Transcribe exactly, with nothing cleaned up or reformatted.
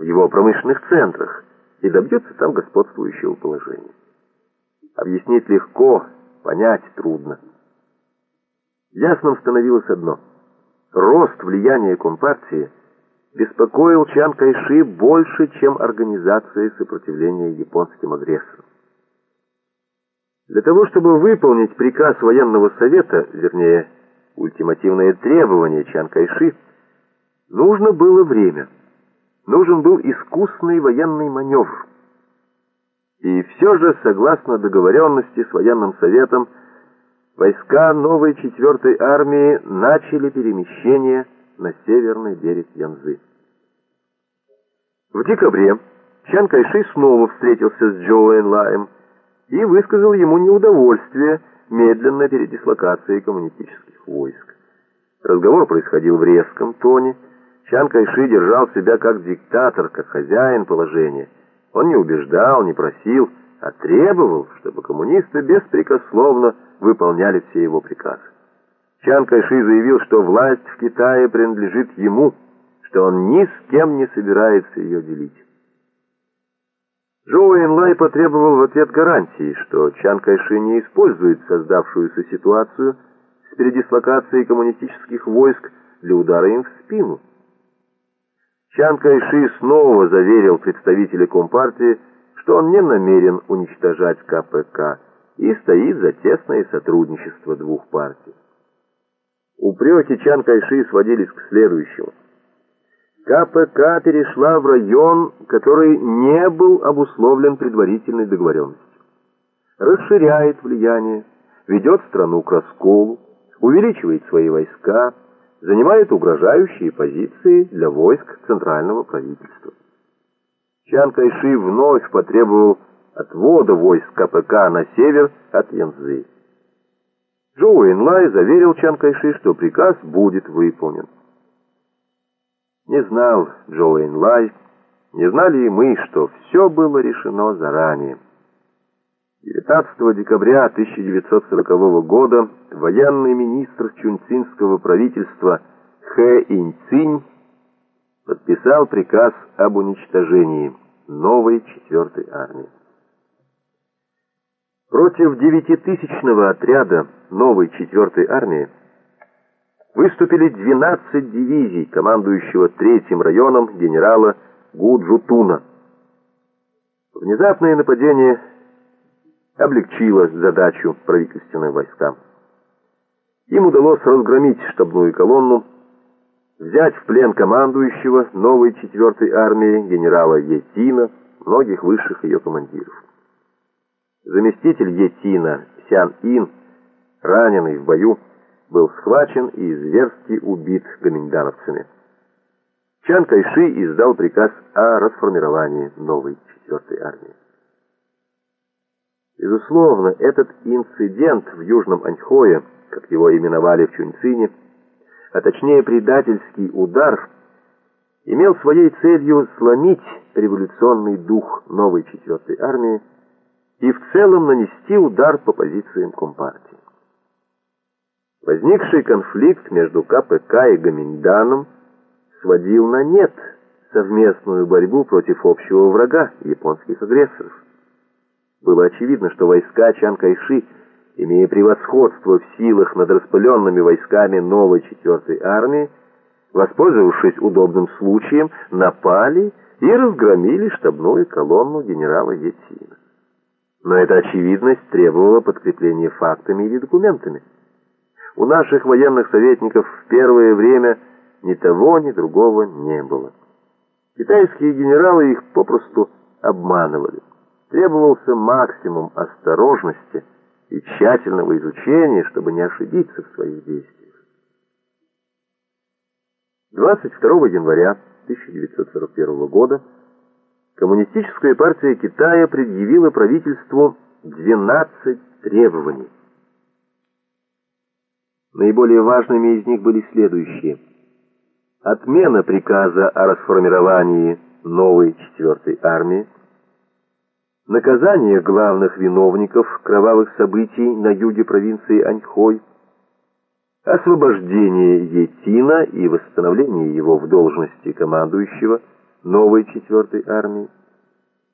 в его промышленных центрах и добьется там господствующего положения. Объяснить легко, понять трудно. Ясным становилось одно: рост влияния Компартии беспокоил Чан Кайши больше, чем организация сопротивления японским агрессорам. Для того, чтобы выполнить приказ военного совета, вернее, ультимативное требование Чан Кайши, нужно было время. Нужен был искусный военный маневр. И все же, согласно договоренности с военным советом, войска новой четвертой армии начали перемещение на северный берег Янцзы. В декабре Чан Кайши снова встретился с Чжоу Энлаем и высказал ему неудовольствие медленной передислокации коммунистических войск. Разговор происходил в резком тоне. Чан Кайши держал себя как диктатор, как хозяин положения. Он не убеждал, не просил, а требовал, чтобы коммунисты беспрекословно выполняли все его приказы. Чан Кайши заявил, что власть в Китае принадлежит ему, что он ни с кем не собирается ее делить. Чжоу Энлай потребовал в ответ гарантии, что Чан Кайши не использует создавшуюся ситуацию с передислокацией коммунистических войск для удара им в спину. Чан Кайши снова заверил представителей Компартии, что он не намерен уничтожать ка пэ ка и стоит за тесное сотрудничество двух партий. Упреки Чан Кайши сводились к следующему: ка пэ ка перешла в район, который не был обусловлен предварительной договоренностью, расширяет влияние, ведет страну к расколу, увеличивает свои войска, занимает угрожающие позиции для войск центрального правительства. Чан Кайши вновь потребовал отвода войск ка пэ ка на север от Янцзы. Чжоу Энлай заверил Чан Кайши, что приказ будет выполнен. Не знал Чжоу Энлай, не знали и мы, что все было решено заранее. девятнадцатого декабря тысяча девятьсот сорокового года военный министр чунцинского правительства Хэ Инь-цинь подписал приказ об уничтожении новой четвертой армии. Против девятитысячного отряда новой четвертой армии выступили двенадцать дивизий командующего третьим районом генерала Гу Джутуна. Внезапное нападение облегчило задачу правительственным войскам. Им удалось разгромить штабную колонну, взять в плен командующего новой четвертой армии генерала Е Тина, многих высших ее командиров. Заместитель Е Тина, Сян Ин, раненый в бою, был схвачен и зверски убит гоминдановцами. Чан Кайши издал приказ о расформировании новой четвертой армии. Безусловно, этот инцидент в Южном Аньхое, как его именовали в Чуньцине, а точнее предательский удар, имел своей целью сломить революционный дух новой четвертой армии и в целом нанести удар по позициям Компартии. Возникший конфликт между ка пэ ка и Гоминданом сводил на нет совместную борьбу против общего врага, японских агрессоров. Было очевидно, что войска Чан Кайши, имея превосходство в силах над распыленными войсками новой четвертой армии, воспользовавшись удобным случаем, напали и разгромили штабную колонну генерала Е Тина. Но эта очевидность требовала подкрепления фактами или документами. У наших военных советников в первое время ни того, ни другого не было. Китайские генералы их попросту обманывали. Требовался максимум осторожности и тщательного изучения, чтобы не ошибиться в своих действиях. двадцать второго января тысяча девятьсот сорок первого года Коммунистическая партия Китая предъявила правительству двенадцать требований. Наиболее важными из них были следующие: отмена приказа о расформировании новой четвертой армии, наказание главных виновников кровавых событий на юге провинции Аньхой, освобождение Е Тина и восстановление его в должности командующего новой четвертой армии,